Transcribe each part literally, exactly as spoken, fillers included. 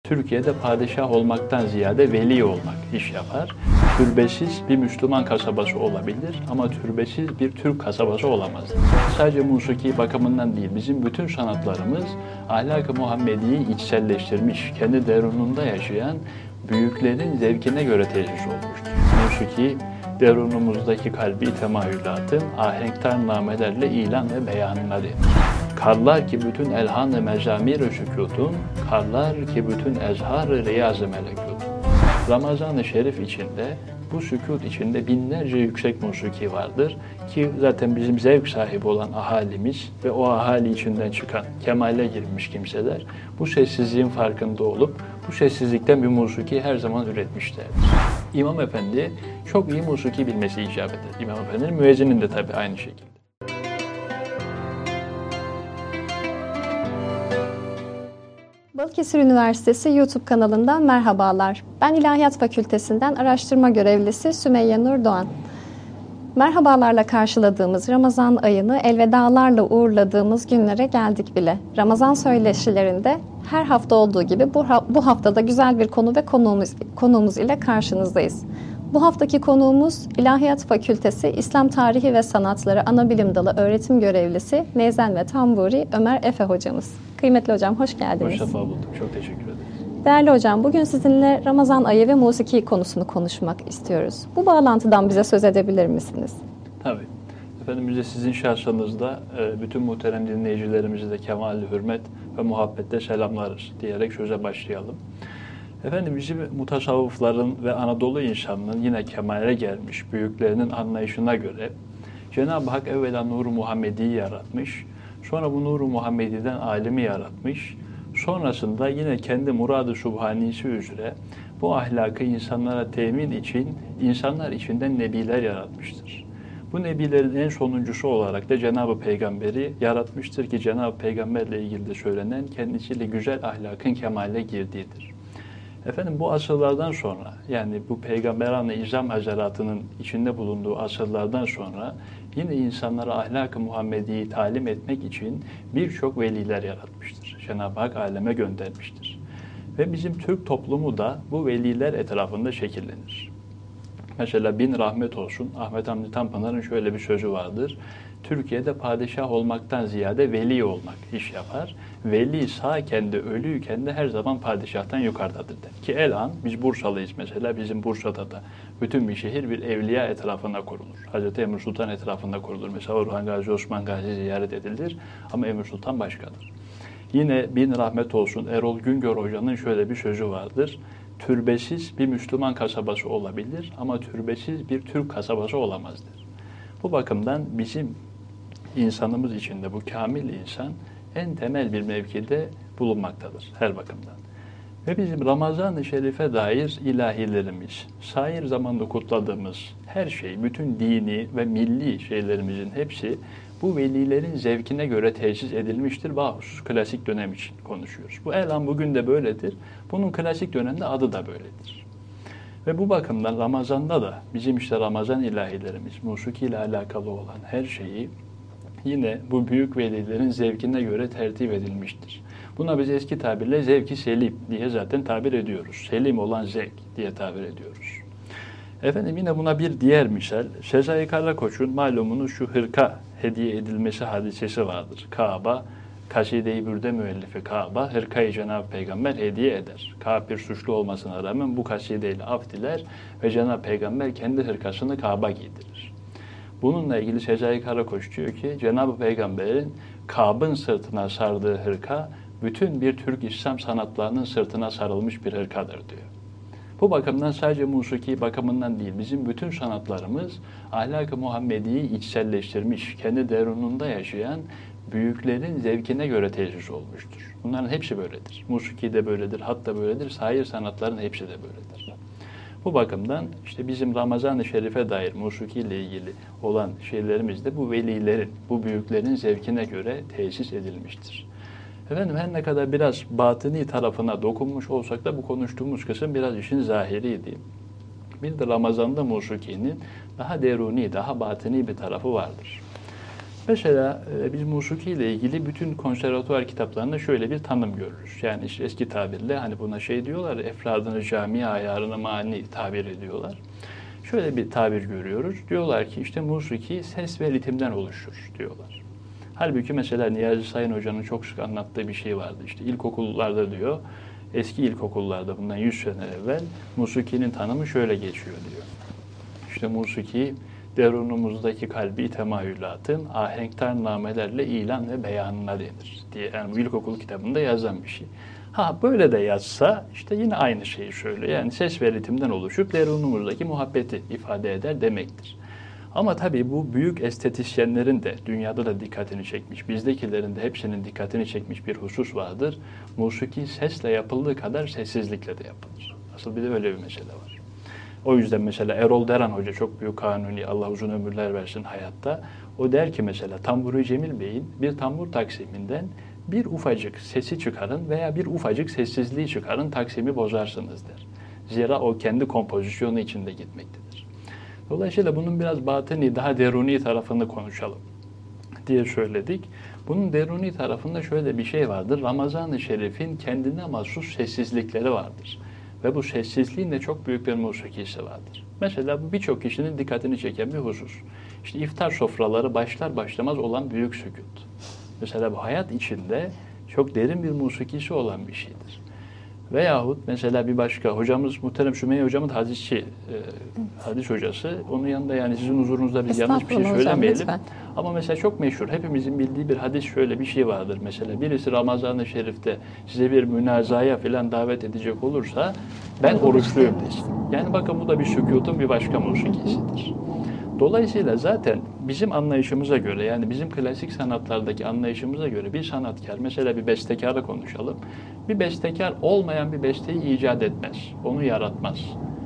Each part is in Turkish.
Türkiye'de padişah olmaktan ziyade veli olmak iş yapar. Türbesiz bir Müslüman kasabası olabilir ama türbesiz bir Türk kasabası olamaz. Sadece musiki bakımından değil, bizim bütün sanatlarımız ahlak-ı Muhammedi'yi içselleştirmiş, kendi derununda yaşayan büyüklerin zevkine göre tesis olmuştur. Musiki, derunumuzdaki kalbi temayülatın ahenktar namelerle ilan ve beyanına denir. Karlar ki bütün elhan-ı mezamir-i sükûtun, karlar ki bütün ezhar-ı riyaz-ı melekûtun. Ramazan-ı Şerif içinde, bu sükût içinde binlerce yüksek musiki vardır ki zaten bizim zevk sahibi olan ahalimiz ve o ahali içinden çıkan kemale girmiş kimseler bu sessizliğin farkında olup bu sessizlikten bir musiki her zaman üretmişlerdir. İmam Efendi çok iyi musiki bilmesi icap eder. İmam Efendi'nin müezzinin de tabii aynı şekilde. Balıkesir Üniversitesi YouTube kanalından merhabalar. Ben İlahiyat Fakültesinden araştırma görevlisi Sümeyye Nur Doğan. Merhabalarla karşıladığımız Ramazan ayını elvedalarla uğurladığımız günlere geldik bile. Ramazan söyleşilerinde her hafta olduğu gibi bu, bu haftada güzel bir konu ve konuğumuz, konuğumuz ile karşınızdayız. Bu haftaki konuğumuz İlahiyat Fakültesi İslam Tarihi ve Sanatları Anabilim Dalı Öğretim Görevlisi Neyzen ve Tamburi Ömer Efe hocamız. Kıymetli hocam hoş geldiniz. Hoş defa bulduk. Çok teşekkür ederiz. Değerli hocam, bugün sizinle Ramazan ayı ve musiki konusunu konuşmak istiyoruz. Bu bağlantıdan bize söz edebilir misiniz? Tabii. Efendim bize sizin şahsınızda bütün muhterem dinleyicilerimizi de kemal-i hürmet ve muhabbetle selamlarız diyerek söze başlayalım. Efendim bizim mutasavvıfların ve Anadolu insanının yine kemale gelmiş büyüklerinin anlayışına göre Cenab-ı Hak evvela Nur-u Muhammedi'yi yaratmış, sonra bu Nur-u Muhammedi'den alemi yaratmış, sonrasında yine kendi murad-ı subhanisi üzere bu ahlakı insanlara temin için insanlar içinden nebiler yaratmıştır. Bu nebilerin en sonuncusu olarak da Cenab-ı Peygamber'i yaratmıştır ki Cenab-ı Peygamberle ilgili de söylenen kendisiyle güzel ahlakın kemale girdiğidir. Efendim bu asırlardan sonra yani bu Peygamberan-ı İzam Hazaratının içinde bulunduğu asırlardan sonra yine insanlara ahlak-ı Muhammedi'yi talim etmek için birçok veliler yaratmıştır. Cenab-ı Hak aleme göndermiştir. Ve bizim Türk toplumu da bu veliler etrafında şekillenir. Mesela bin rahmet olsun Ahmet Hamdi Tanpınar'ın şöyle bir sözü vardır. Türkiye'de padişah olmaktan ziyade veli olmak iş yapar. Veli sağken de ölüyken de her zaman padişahtan yukarıdadır der. Ki elan biz Bursalıyız mesela. Bizim Bursa'da da bütün bir şehir bir evliya etrafında kurulur. Hazreti Emir Sultan etrafında kurulur. Mesela Orhan Gazi, Osman Gazi ziyaret edilir ama Emir Sultan başkadır. Yine bin rahmet olsun Erol Güngör Hoca'nın şöyle bir sözü vardır. Türbesiz bir Müslüman kasabası olabilir ama türbesiz bir Türk kasabası olamazdır. Bu bakımdan bizim insanımız içinde bu kamil insan en temel bir mevkide bulunmaktadır her bakımdan. Ve bizim Ramazan-ı Şerif'e dair ilahilerimiz, sair zamanda kutladığımız her şey, bütün dini ve milli şeylerimizin hepsi bu velilerin zevkine göre tesis edilmiştir. Bahusus klasik dönem için konuşuyoruz. Bu elan bugün de böyledir. Bunun klasik dönemde adı da böyledir. Ve bu bakımdan Ramazan'da da bizim işte Ramazan ilahilerimiz, musiki ile alakalı olan her şeyi yine bu büyük velilerin zevkine göre tertip edilmiştir. Buna biz eski tabirle zevk-i selim diye zaten tabir ediyoruz. Selim olan zevk diye tabir ediyoruz. Efendim yine buna bir diğer misal, Sezai Karakoç'un malumunuz şu hırka hediye edilmesi hadisesi vardır. Kaaba, Kaside-i Bürde müellifi Kaaba, hırkayı Cenab-ı Peygamber hediye eder. Kabe bir suçlu olmasına rağmen bu kasideyle af diler ve Cenab-ı Peygamber kendi hırkasını Kaaba giydirir. Bununla ilgili Sezai Karakoç diyor ki Cenab-ı Peygamber'in Kabe'ın sırtına sardığı hırka bütün bir Türk İslam sanatlarının sırtına sarılmış bir hırkadır diyor. Bu bakımdan sadece musiki bakımından değil, bizim bütün sanatlarımız ahlak-ı Muhammedi'yi içselleştirmiş, kendi derununda yaşayan büyüklerin zevkine göre tesis olmuştur. Bunların hepsi böyledir. Musiki de böyledir, hat da böyledir, sair sanatların hepsi de böyledir. Bu bakımdan işte bizim Ramazan-ı Şerif'e dair musiki ile ilgili olan şeylerimiz de bu velilerin, bu büyüklerin zevkine göre tesis edilmiştir. Efendim her ne kadar biraz batıni tarafına dokunmuş olsak da bu konuştuğumuz kısım biraz işin zahiriydi. Bir de Ramazan'da musikinin daha deruni, daha batıni bir tarafı vardır. Mesela e, biz musiki ile ilgili bütün konservatuvar kitaplarında şöyle bir tanım görürüz. Yani işte eski tabirle hani buna şey diyorlar, efradını cami ayarına mani tabir ediyorlar. Şöyle bir tabir görüyoruz. Diyorlar ki işte musiki ses ve ritimden oluşur diyorlar. Halbuki mesela Niyazi Sayın Hoca'nın çok sık anlattığı bir şey vardı. İşte ilkokullarda diyor, eski ilkokullarda bundan yüz sene evvel musikinin tanımı şöyle geçiyor diyor. İşte musiki derunumuzdaki kalbi temayülatın ahenktar namelerle ilan ve beyanına denir diye. Yani bu ilkokul kitabında yazan bir şey. Ha böyle de yazsa işte yine aynı şeyi söylüyor. Yani ses ve ritimden oluşup derunumuzdaki muhabbeti ifade eder demektir. Ama tabii bu büyük estetisyenlerin de dünyada da dikkatini çekmiş, bizdekilerin de hepsinin dikkatini çekmiş bir husus vardır. Musiki sesle yapıldığı kadar sessizlikle de yapılır. Asıl bir de öyle bir mesele var. O yüzden mesela Erol Deran Hoca çok büyük kanuni, Allah uzun ömürler versin hayatta. O der ki mesela Tamburi Cemil Bey'in bir tambur taksiminden bir ufacık sesi çıkarın veya bir ufacık sessizliği çıkarın, taksimi bozarsınız der. Zira o kendi kompozisyonu içinde gitmektedir. Dolayısıyla bunun biraz batini, daha deruni tarafını konuşalım diye söyledik. Bunun deruni tarafında şöyle bir şey vardır. Ramazan-ı Şerif'in kendine mahsus sessizlikleri vardır. Ve bu sessizliğin de çok büyük bir musikisi vardır. Mesela bu birçok kişinin dikkatini çeken bir husus. İşte iftar sofraları başlar başlamaz olan büyük sükût. Mesela bu hayat içinde çok derin bir musikisi olan bir şeydir. Veyahut mesela bir başka hocamız muhterem Sümeyye hocamız hadisçi, e, hadis hocası. Onun yanında yani sizin huzurunuzda biz yanlış bir şey söylemeyelim. Hocam, ama mesela çok meşhur, hepimizin bildiği bir hadis şöyle bir şey vardır. Mesela birisi Ramazan-ı Şerif'te size bir münazaya falan davet edecek olursa ben oruçluyum desin. Yani bakın bu da bir sükûtun bir başka musikisidir. Dolayısıyla zaten bizim anlayışımıza göre yani bizim klasik sanatlardaki anlayışımıza göre bir sanatkar, mesela bir bestekarı konuşalım. Bir bestekar olmayan bir besteyi icat etmez. Onu yaratmaz.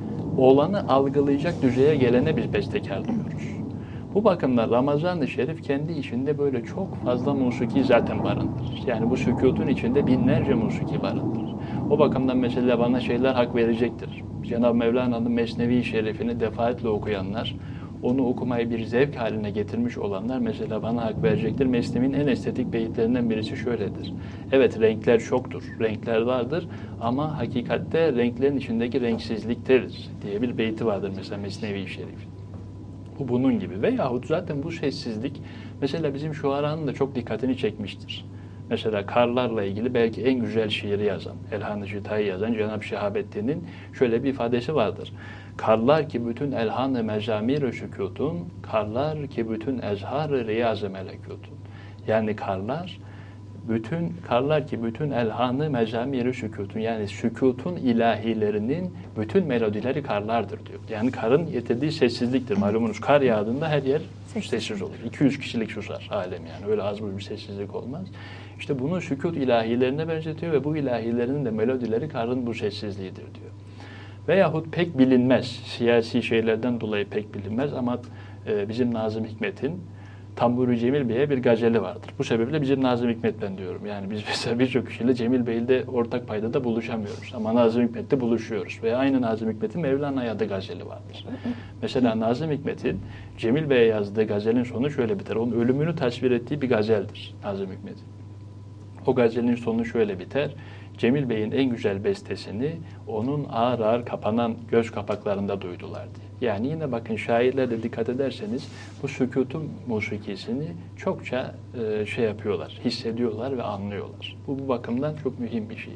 Olanı algılayacak düzeye gelene biz bestekar diyoruz. Bu bakımdan Ramazan-ı Şerif kendi içinde böyle çok fazla musiki zaten barındırır. Yani bu sükûtun içinde binlerce musiki barındırır. O bakımdan mesela bana şeyler hak verecektir. Cenab-ı Mevlana'nın Mesnevi Şerifini defaatle okuyanlar, onu okumayı bir zevk haline getirmiş olanlar mesela bana hak verecektir. Mesnevi'nin en estetik beyitlerinden birisi şöyledir. Evet renkler çoktur, renkler vardır ama hakikatte renklerin içindeki renksizliktir diye bir beyti vardır mesela Mesnevi Şerif. Bu bunun gibi. Veyahut zaten bu sessizlik mesela bizim şuaranın da çok dikkatini çekmiştir. Mesela karlarla ilgili belki en güzel şiiri yazan, Elhan-ı Şita'yı yazan Cenab-ı Şehabettin'in şöyle bir ifadesi vardır. Karlar ki bütün elhan-ı mezamir-i sükûtun, karlar ki bütün ezhar-ı riyaz-ı melekûtun. Yani karlar, bütün karlar ki bütün elhan-ı mezamir-i sükûtun, yani sükûtun ilahilerinin bütün melodileri karlardır diyor. Yani karın getirdiği sessizliktir. Malumunuz kar yağdığında her yer sessiz olur. iki yüz kişilik susar alem yani. Öyle az bir sessizlik olmaz. İşte bunu sükût ilahilerine benzetiyor ve bu ilahilerin de melodileri karın bu sessizliğidir diyor. Veyahut pek bilinmez, siyasi şeylerden dolayı pek bilinmez ama e, bizim Nazım Hikmet'in Tamburi Cemil Bey'e bir gazeli vardır. Bu sebeple bizim Nazım Hikmet ben diyorum. Yani biz mesela birçok kişiyle Cemil Bey'de ortak paydada buluşamıyoruz. Ama Nazım Hikmet'te buluşuyoruz. Ve aynı Nazım Hikmet'in Mevlana'ya da gazeli vardır. Mesela Nazım Hikmet'in Cemil Bey'e yazdığı gazelin sonu şöyle biter. Onun ölümünü tasvir ettiği bir gazeldir Nazım Hikmet'in. O gazelin sonu şöyle biter. Cemil Bey'in en güzel bestesini onun ağır ağır kapanan göz kapaklarında duydular diye. Yani yine bakın şairler de dikkat ederseniz bu sükûtun musikisini çokça e, şey yapıyorlar, hissediyorlar ve anlıyorlar. Bu, bu bakımdan çok mühim bir şey.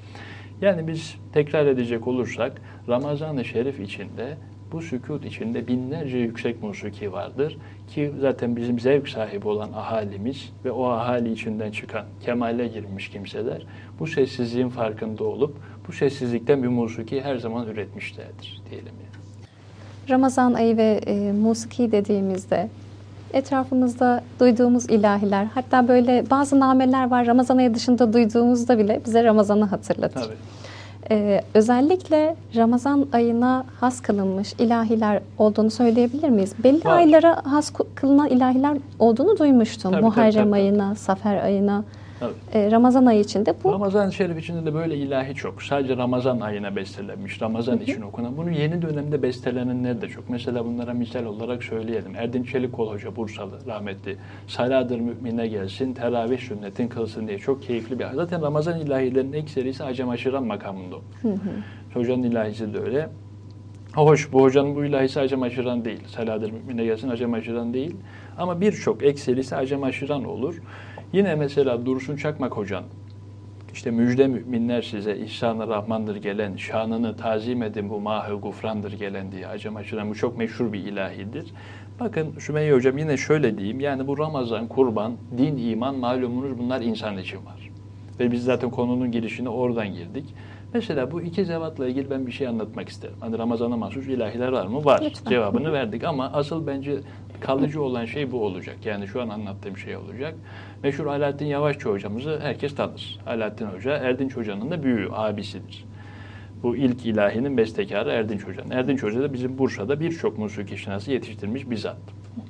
Yani biz tekrar edecek olursak Ramazan-ı Şerif içinde bu sükût içinde binlerce yüksek musiki vardır ki zaten bizim zevk sahibi olan ahalimiz ve o ahali içinden çıkan kemale girmiş kimseler bu sessizliğin farkında olup bu sessizlikten bir musiki her zaman üretmişlerdir diyelim yani. Ramazan ayı ve e, musiki dediğimizde etrafımızda duyduğumuz ilahiler, hatta böyle bazı nameler var Ramazan ayı dışında duyduğumuzda bile bize Ramazan'ı hatırlatır. Tabii. Ee, özellikle Ramazan ayına has kılınmış ilahiler olduğunu söyleyebilir miyiz? Belli Var. aylara has kılınan ilahiler olduğunu duymuştum. Tabii, Muharrem tabii, tabii, ayına, Safer ayına. Evet. E, Ramazan ayı içinde bu. Ramazan-ı Şerif içinde de böyle ilahi çok. Sadece Ramazan ayına bestelenmiş, Ramazan hı hı. için okunan. Bunu yeni dönemde bestelenenler de çok. Mesela bunlara misal olarak söyleyelim. Erdinç Çelikkol Hoca, Bursalı, rahmetli. Saladır mümine gelsin, teravih sünnetin kılsın diye çok keyifli bir. Zaten Ramazan ilahilerinin ekserisi Acem Aşıran makamında olur. Hı hı. Hocanın ilahisi de öyle. Hoş, bu hocanın bu ilahisi Acem Aşıran değil. Saladır mümine gelsin, Acem Aşıran değil. Ama birçok ekserisi Acem Aşıran olur. Yine mesela Dursun Çakmak Hoca'nın işte müjde müminler size ihsan-ı rahmandır gelen, şanını tazim edin bu mah-ı gufrandır gelen diye Acem Aşıran, bu çok meşhur bir ilahidir. Bakın Sümeyye Hocam yine şöyle diyeyim, yani bu Ramazan, kurban, din, iman malumunuz bunlar insan için var. Ve biz zaten konunun girişine oradan girdik. Mesela bu iki zevatla ilgili ben bir şey anlatmak isterim. Hani Ramazan'a mahsus ilahiler var mı? Var. Lütfen. Cevabını verdik ama asıl bence kalıcı olan şey bu olacak. Yani şu an anlattığım şey olacak. Meşhur Alaaddin Yavaşçı hocamızı herkes tanır. Alaaddin Hoca, Erdinç Hoca'nın da büyüğü, abisidir. Bu ilk ilahinin bestekarı Erdinç Hoca'nın. Erdinç Hoca da bizim Bursa'da birçok musiki şinası yetiştirmiş bizzat.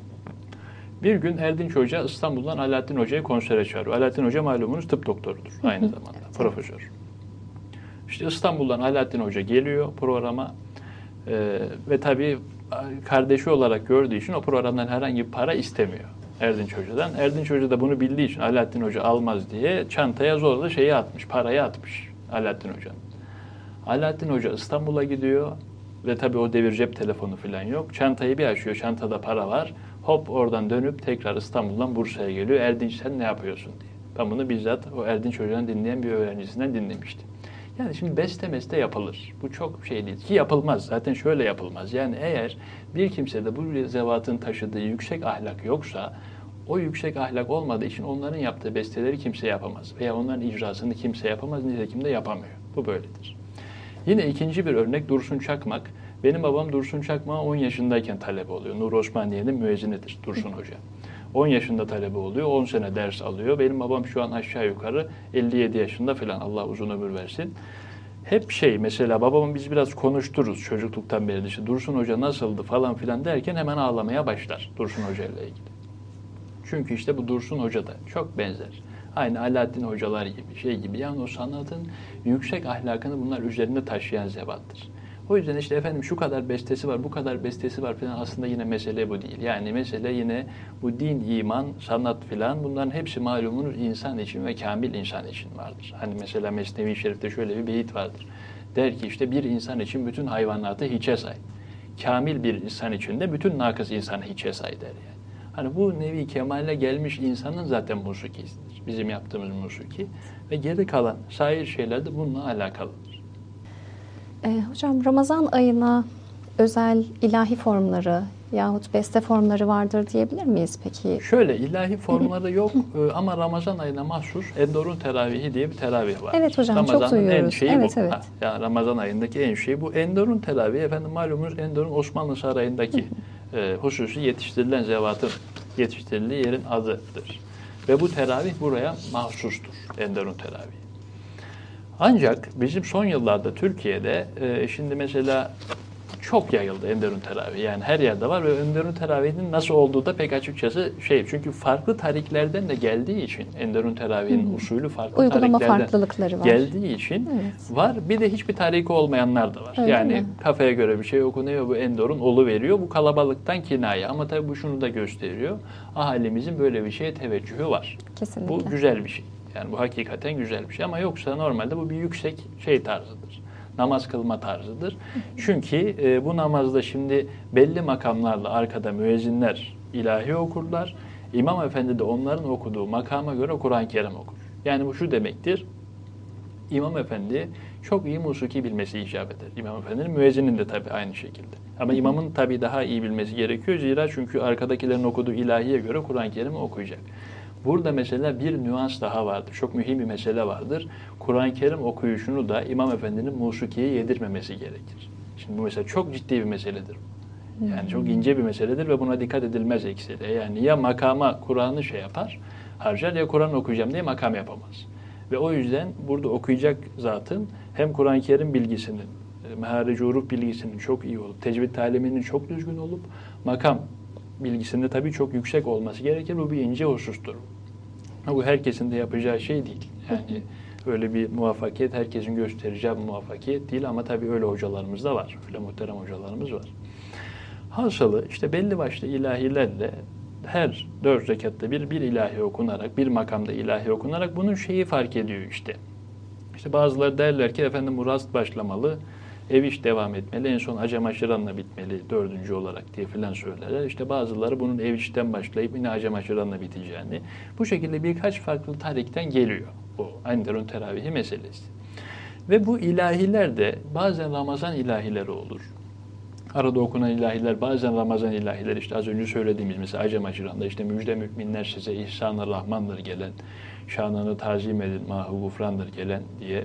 Bir gün Erdinç Hoca İstanbul'dan Alaaddin Hoca'yı konsere çağırıyor. Alaaddin Hoca malumunuz tıp doktorudur aynı zamanda, profesör. İşte İstanbul'dan Alaaddin Hoca geliyor programa ee, ve tabii kardeşi olarak gördüğü için o programdan herhangi bir para istemiyor Erdinç Hoca'dan. Erdinç Hoca da bunu bildiği için Alaaddin Hoca almaz diye çantaya zorla şeyi atmış, parayı atmış Alaaddin Hoca'nın. Alaaddin Hoca İstanbul'a gidiyor ve tabii o devir cep telefonu falan yok. Çantayı bir açıyor, çantada para var. Hop oradan dönüp tekrar İstanbul'dan Bursa'ya geliyor. Erdinç sen ne yapıyorsun diye. Ben bunu bizzat o Erdinç Hoca'nın dinleyen bir öğrencisinden dinlemiştim. Yani şimdi beste meste yapılır. Bu çok şey değil ki yapılmaz. Zaten şöyle yapılmaz. Yani eğer bir kimsede bu zevatın taşıdığı yüksek ahlak yoksa, o yüksek ahlak olmadığı için onların yaptığı besteleri kimse yapamaz. Veya onların icrasını kimse yapamaz. Nitekim de yapamıyor. Bu böyledir. Yine ikinci bir örnek Dursun Çakmak. Benim babam Dursun Çakmak'a on yaşındayken talebe oluyor. Nur Osmaniye'nin müezzinidir Dursun Hoca. on yaşında talebe oluyor, on sene ders alıyor. Benim babam şu an aşağı yukarı elli yedi yaşında falan, Allah uzun ömür versin. Hep şey mesela babamın biz biraz konuştururuz çocukluktan beri. İşte Dursun Hoca nasıldı falan filan derken hemen ağlamaya başlar Dursun Hoca ile ilgili. Çünkü işte bu Dursun Hoca da çok benzer. Aynı Alaaddin Hocalar gibi, şey gibi. Yani o sanatın yüksek ahlakını bunlar üzerinde taşıyan zevattır. O yüzden işte efendim şu kadar bestesi var, bu kadar bestesi var falan, aslında yine mesele bu değil. Yani mesele yine bu din, iman, sanat filan, bunların hepsi malumunuz insan için ve kamil insan için vardır. Hani mesela Mesnevi Şerif'te şöyle bir beyit vardır. Der ki işte bir insan için bütün hayvanatı hiçe say. Kamil bir insan için de bütün nakıs insanı hiçe say der yani. Hani bu nevi kemale gelmiş insanın zaten musikisidir. Bizim yaptığımız musiki ve geri kalan sair şeyler de bununla alakalıdır. E, hocam Ramazan ayına özel ilahi formları yahut beste formları vardır diyebilir miyiz peki? Şöyle ilahi formları yok ama Ramazan ayına mahsus Endor'un teravihi diye bir teravih var. Evet hocam, Ramazan'ın çok duyuyoruz. en şeyi evet, bu. evet. Ha, yani Ramazan ayındaki en şeyi bu. Endor'un teravihi efendim malumunuz Endor'un Osmanlı Sarayı'ndaki e, hususi yetiştirilen zevatın yetiştirildiği yerin adıdır. Ve bu teravih buraya mahsustur. Endor'un teravihi. Ancak bizim son yıllarda Türkiye'de e, şimdi mesela çok yayıldı Enderun teravih. Yani her yerde var ve Enderun teravihinin nasıl olduğu da pek açıkçası şey. Çünkü farklı tariklerden de geldiği için Enderun teravihinin usulü farklı Uygulama tariklerden farklılıkları var. geldiği için Evet. var. Bir de hiçbir tariki olmayanlar da var. Öyle yani mi? kafaya göre bir şey okunuyor, bu Endorun olu veriyor. Bu kalabalıktan kinaye. Ama tabii bu şunu da gösteriyor. Ahalimizin böyle bir şeye teveccühü var. Kesinlikle. Bu güzel bir şey. Yani bu hakikaten güzel bir şey ama yoksa normalde bu bir yüksek şey tarzıdır. Namaz kılma tarzıdır. Çünkü e, bu namazda şimdi belli makamlarla arkada müezzinler ilahi okurlar. İmam Efendi de onların okuduğu makama göre Kur'an-ı Kerim okur. Yani bu şu demektir. İmam Efendi çok iyi musiki bilmesi icap eder. İmam Efendi'nin müezzinin de tabii aynı şekilde. Ama imamın tabii daha iyi bilmesi gerekiyor. Zira çünkü arkadakilerin okuduğu ilahiye göre Kur'an-ı Kerim'i okuyacak. Burada mesela bir nüans daha vardır. Çok mühim bir mesele vardır. Kur'an-ı Kerim okuyuşunu da İmam Efendi'nin musikiye yedirmemesi gerekir. Şimdi bu mesela çok ciddi bir meseledir. Yani çok ince bir meseledir ve buna dikkat edilmez ekseri. Yani ya makama Kur'an'ı şey yapar, harcar ya Kur'an okuyacağım diye makam yapamaz. Ve o yüzden burada okuyacak zatın hem Kur'an-ı Kerim bilgisinin, meharici huruf bilgisinin çok iyi olup, tecvid taliminin çok düzgün olup, makam bilgisinde tabii çok yüksek olması gerekir. Bu bir ince husustur. Ha, bu herkesin de yapacağı şey değil. Yani öyle bir muvaffakiyet herkesin göstereceği bir muvaffakiyet değil ama tabii öyle hocalarımız da var. Öyle muhterem hocalarımız var. Hasılı işte belli başlı ilahilerle her dört rekatta bir, bir ilahi okunarak, bir makamda ilahi okunarak bunun şeyi fark ediyor işte. İşte bazıları derler ki efendim bu rast başlamalı, ev iş devam etmeli, en son Acem Aşıran'la bitmeli dördüncü olarak diye filan söylerler. İşte bazıları bunun ev işten başlayıp yine Acem Aşıran'la biteceğini. Bu şekilde birkaç farklı tarikten geliyor bu Enderun teravihi meselesi. Ve bu ilahiler de bazen Ramazan ilahileri olur. Arada okunan ilahiler bazen Ramazan ilahileri işte az önce söylediğimiz mesela Acem Aşıran'da işte müjde müminler size ihsan-ı rahmandır gelen, şanını tazim edin mahu gufrandır gelen diye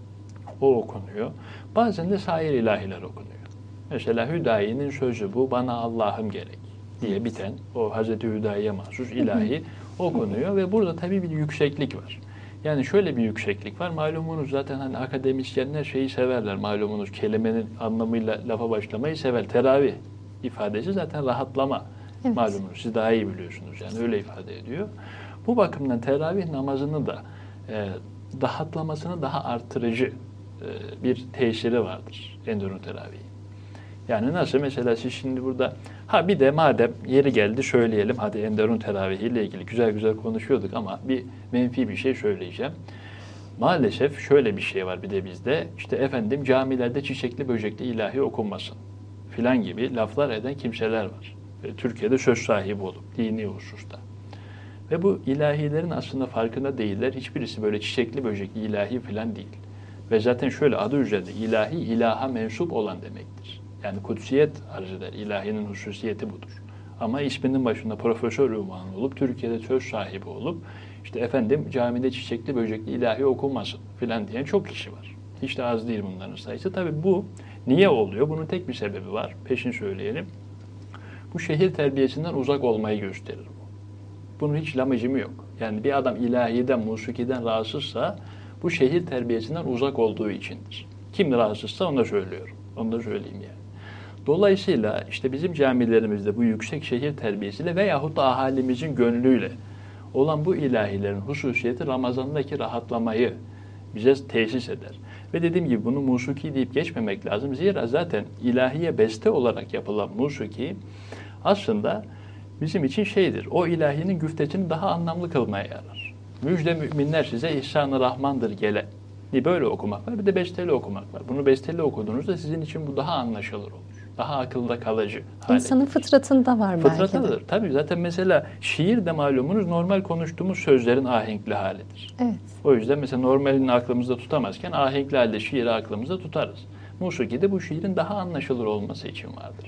o okunuyor. Bazen de sair ilahiler okunuyor. Mesela Hüdayi'nin sözü bu bana Allah'ım gerek diye biten o Hazreti Hüdayi'ye mahsus ilahi okunuyor ve burada tabii bir yükseklik var. Yani şöyle bir yükseklik var. Malumunuz zaten hani akademisyenler şeyi severler. Malumunuz kelimenin anlamıyla lafa başlamayı sever. Teravih ifadesi zaten rahatlama. Evet. Malumunuz siz daha iyi biliyorsunuz yani öyle ifade ediyor. Bu bakımdan teravih namazını da e, rahatlamasını daha artırıcı e, bir tesiri vardır Enderun teravihi. Yani nasıl mesela siz şimdi burada ha bir de madem yeri geldi söyleyelim hadi Enderun teravihi ile ilgili güzel güzel konuşuyorduk ama bir menfi bir şey söyleyeceğim. Maalesef şöyle bir şey var bir de bizde işte efendim camilerde çiçekli böcekli ilahi okunmasın filan gibi laflar eden kimseler var. Ve Türkiye'de söz sahibi olup dini hususta. Ve bu ilahilerin aslında farkında değiller. Hiçbirisi böyle çiçekli böcekli ilahi filan değil. Ve zaten şöyle adı üzerinde ilahi ilaha mensup olan demektir. Yani kutsiyet arz eder. İlahinin hususiyeti budur. Ama isminin başında profesör unvanı olup Türkiye'de söz sahibi olup işte efendim camide çiçekli böcekli ilahi okunmasın filan diyen çok kişi var. Hiç de az değil bunların sayısı. Tabii bu niye oluyor? Bunun tek bir sebebi var. Peşin söyleyelim. Bu şehir terbiyesinden uzak olmayı gösterir bu. Bunun hiç lamıcımı yok. Yani bir adam ilahiden, musikiden rahatsızsa bu şehir terbiyesinden uzak olduğu içindir. Kim rahatsızsa onu da söylüyorum. Onu da söyleyeyim yani. Dolayısıyla işte bizim camilerimizde bu yüksek şehir terbiyesiyle veyahut da ahalimizin gönlüyle olan bu ilahilerin hususiyeti Ramazan'daki rahatlamayı bize tesis eder. Ve dediğim gibi bunu musiki deyip geçmemek lazım. Zira zaten ilahiye beste olarak yapılan musiki aslında bizim için şeydir. O ilahinin güftesini daha anlamlı kılmaya yarar. Müjde müminler size ihsan-ı rahmandır gelen. Bir böyle okumak var bir de besteli okumak var. Bunu besteli okuduğunuzda sizin için bu daha anlaşılır olur. Daha akılda kalıcı hale. İnsanın fıtratında var belki de. Fıtratıdır. Tabii zaten mesela şiir de malumunuz normal konuştuğumuz sözlerin ahenkli halidir. Evet. O yüzden mesela normalini aklımızda tutamazken ahenkli halde şiiri aklımızda tutarız. Musiki de bu şiirin daha anlaşılır olması için vardır.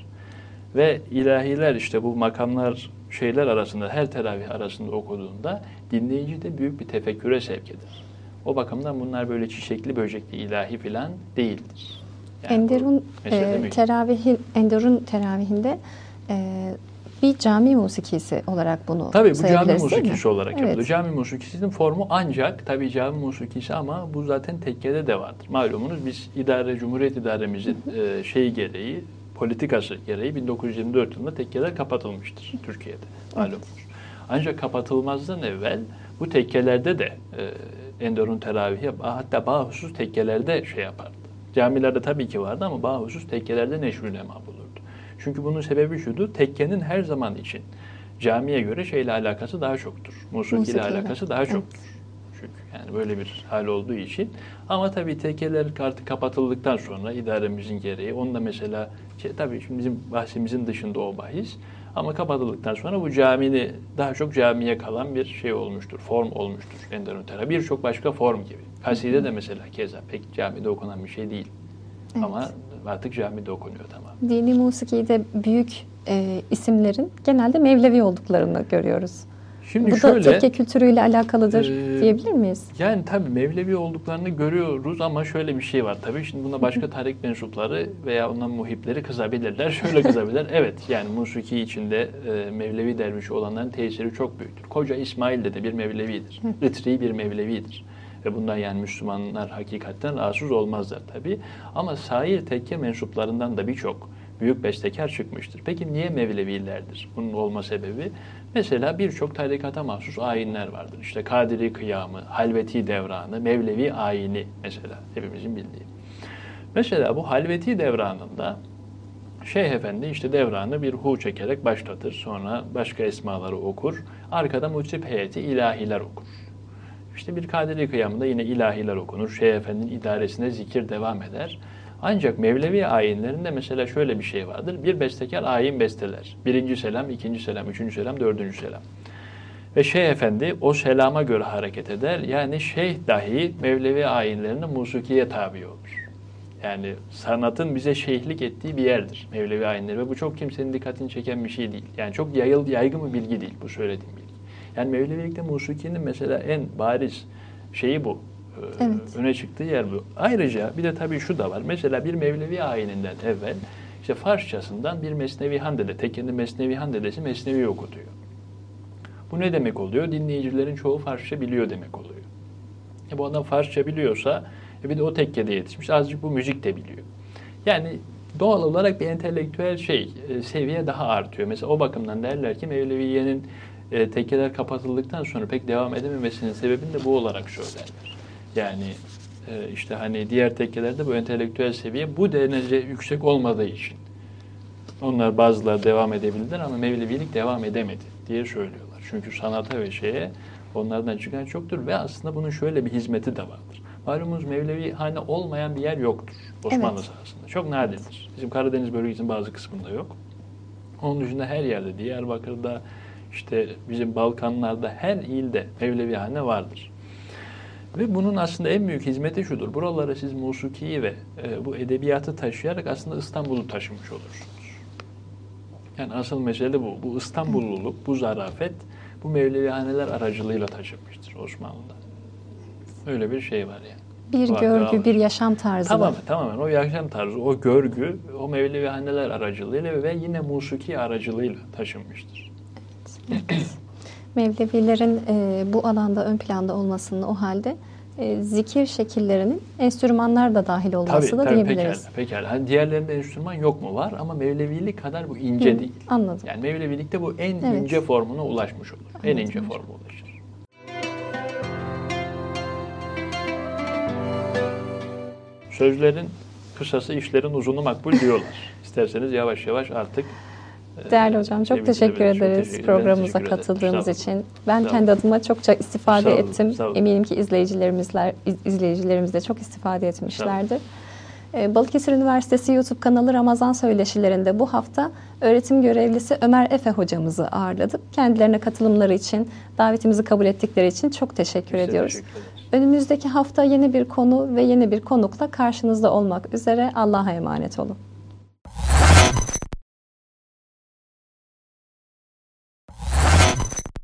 Ve ilahiler işte bu makamlar şeyler arasında her teravih arasında okuduğunda dinleyici de büyük bir tefekküre sevk eder. O bakımdan bunlar böyle çiçekli böcekli ilahi falan değildir. Yani Enderun e, teravihi Enderun teravihinde e, bir cami musikisi olarak bunu tabii bu sayabiliriz, cami musikisi olarak evet. yapılıyor. Cami musikisinin formu ancak tabii cami musikisi ama bu zaten tekkede de vardır. Malumunuz biz idare Cumhuriyet idaremizin e, şeyi gereği politikası gereği bin dokuz yüz yirmi dört yılında tekkeler kapatılmıştır Türkiye'de malumunuz. Evet. Ancak kapatılmazdan evvel bu tekkelerde de e, Enderun teravihi hatta bahusus tekkelerde şey yapardı. Camilerde tabii ki vardı ama bahusus tekkelerde neşr-ü nema bulurdu. Çünkü bunun sebebi şudur, tekkenin her zaman için camiye göre şeyle alakası daha çoktur. Musiki ile alakası daha çoktur. Evet. Çünkü yani böyle bir hal olduğu için. Ama tabii tekkeler artık kapatıldıktan sonra idaremizin gereği, onda mesela şey, tabii şimdi bizim bahsimizin dışında o bahis. Ama kapatıldıktan sonra bu camini daha çok camiye kalan bir şey olmuştur, form olmuştur Enderun teravihi. Birçok başka form gibi. Kaside de mesela keza pek camide okunan bir şey değil. Evet. Ama artık camide okunuyor tamam. Dini musikide büyük e, isimlerin genelde Mevlevi olduklarını görüyoruz. Şimdi bu şöyle, da tekke kültürüyle alakalıdır e, diyebilir miyiz? Yani tabii Mevlevi olduklarını görüyoruz ama şöyle bir şey var tabii. Şimdi buna başka tarik mensupları veya ondan muhipleri kızabilirler. Şöyle kızabilirler. Evet yani musiki içinde e, Mevlevi dervişi olanların tesiri çok büyüktür. Koca İsmail de, de bir Mevlevidir. Itri bir Mevlevidir. Ve bundan yani Müslümanlar hakikaten rahatsız olmazlar tabii. Ama sair tekke mensuplarından da birçok büyük bestekar çıkmıştır. Peki niye Mevlevilerdir? Bunun olma sebebi, mesela birçok tarikata mahsus ayinler vardır. İşte Kadiri Kıyamı, Halveti Devranı, Mevlevi ayini mesela hepimizin bildiği. Mesela bu Halveti Devranı'nda Şeyh Efendi işte devranı bir hu çekerek başlatır. Sonra başka esmaları okur. Arkada mucib heyeti ilahiler okur. İşte bir Kadiri Kıyamı'nda yine ilahiler okunur. Şeyh Efendi'nin idaresine zikir devam eder. Ancak Mevlevi ayinlerinde mesela şöyle bir şey vardır. Bir bestekar ayin besteler. Birinci selam, ikinci selam, üçüncü selam, dördüncü selam. Ve Şeyh Efendi o selama göre hareket eder. Yani şeyh dahi Mevlevi ayinlerinde musikiye tabi olur. Yani sanatın bize şeyhlik ettiği bir yerdir Mevlevi ayinleri ve bu çok kimsenin dikkatini çeken bir şey değil. Yani çok yayıl, yaygın bir bilgi değil bu söylediğim bilgi. Yani Mevlevilikte musikinin mesela en bariz şeyi bu. Evet. Öne çıktığı yer bu. Ayrıca bir de tabii şu da var. Mesela bir Mevlevi ayininden evvel işte Farsçasından bir Mesnevi Handede, tekkenin Mesnevi Handedesi Mesnevi okutuyor. Bu ne demek oluyor? Dinleyicilerin çoğu Farsça biliyor demek oluyor. E bu adam Farsça biliyorsa e bir de o tekkede yetişmiş. Azıcık bu müzik de biliyor. Yani doğal olarak bir entelektüel şey, e, seviye daha artıyor. Mesela o bakımdan derler ki Mevleviye'nin e, tekkeler kapatıldıktan sonra pek devam edememesinin sebebini de bu olarak söylerler. Yani e, işte hani diğer tekkelerde bu entelektüel seviye bu derece yüksek olmadığı için. Onlar bazıları devam edebildiler ama Mevlevilik devam edemedi diye söylüyorlar. Çünkü sanata ve şeye onlardan çıkan çoktur ve aslında bunun şöyle bir hizmeti de vardır. Malumunuz Mevlevi hane olmayan bir yer yoktur Osmanlı evet. sahasında. Çok nadirdir. Bizim Karadeniz bölgesinin bazı kısmında yok. Onun dışında her yerde, Diyarbakır'da, işte bizim Balkanlarda, her ilde Mevlevi hane vardır. Ve bunun aslında en büyük hizmeti şudur. Buralara siz musikiyi ve e, bu edebiyatı taşıyarak aslında İstanbul'u taşımış olursunuz. Yani asıl mesele bu. Bu İstanbulluluk, bu zarafet, bu Mevlevihaneler aracılığıyla taşınmıştır Osmanlı'da. Öyle bir şey var yani. Bir Bu görgü, bir yaşam tarzı tamamen, var. Tamamen o yaşam tarzı, o görgü, o Mevlevihaneler aracılığıyla ve yine musiki aracılığıyla taşınmıştır. Evet. Mevlevilerin e, bu alanda ön planda olmasının o halde e, zikir şekillerinin enstrümanlar da dahil olması tabii, da tabii, diyebiliriz. Pekala, pekala. Hani diğerlerinde enstrüman yok mu? Var ama Mevlevilik kadar bu ince Hı, değil. Anladım. Yani Mevlevilikte bu en evet. ince formuna ulaşmış olur. Anladım. En ince formu ulaşır. Sözlerin kısası, işlerin uzunu makbul diyorlar. İsterseniz yavaş yavaş artık. Değerli hocam çok teşekkür ederiz teşekkür programımıza teşekkür katıldığımız için. Ben Sağ kendi olun. adıma çokça istifade Sağ ettim. Olun. Eminim ki izleyicilerimizler izleyicilerimiz de çok istifade etmişlerdir. Balıkesir Üniversitesi YouTube kanalı Ramazan Söyleşilerinde bu hafta öğretim görevlisi Ömer Efe hocamızı ağırladık. Kendilerine katılımları için, davetimizi kabul ettikleri için çok teşekkür Biz ediyoruz. Teşekkür Önümüzdeki hafta yeni bir konu ve yeni bir konukla karşınızda olmak üzere. Allah'a emanet olun.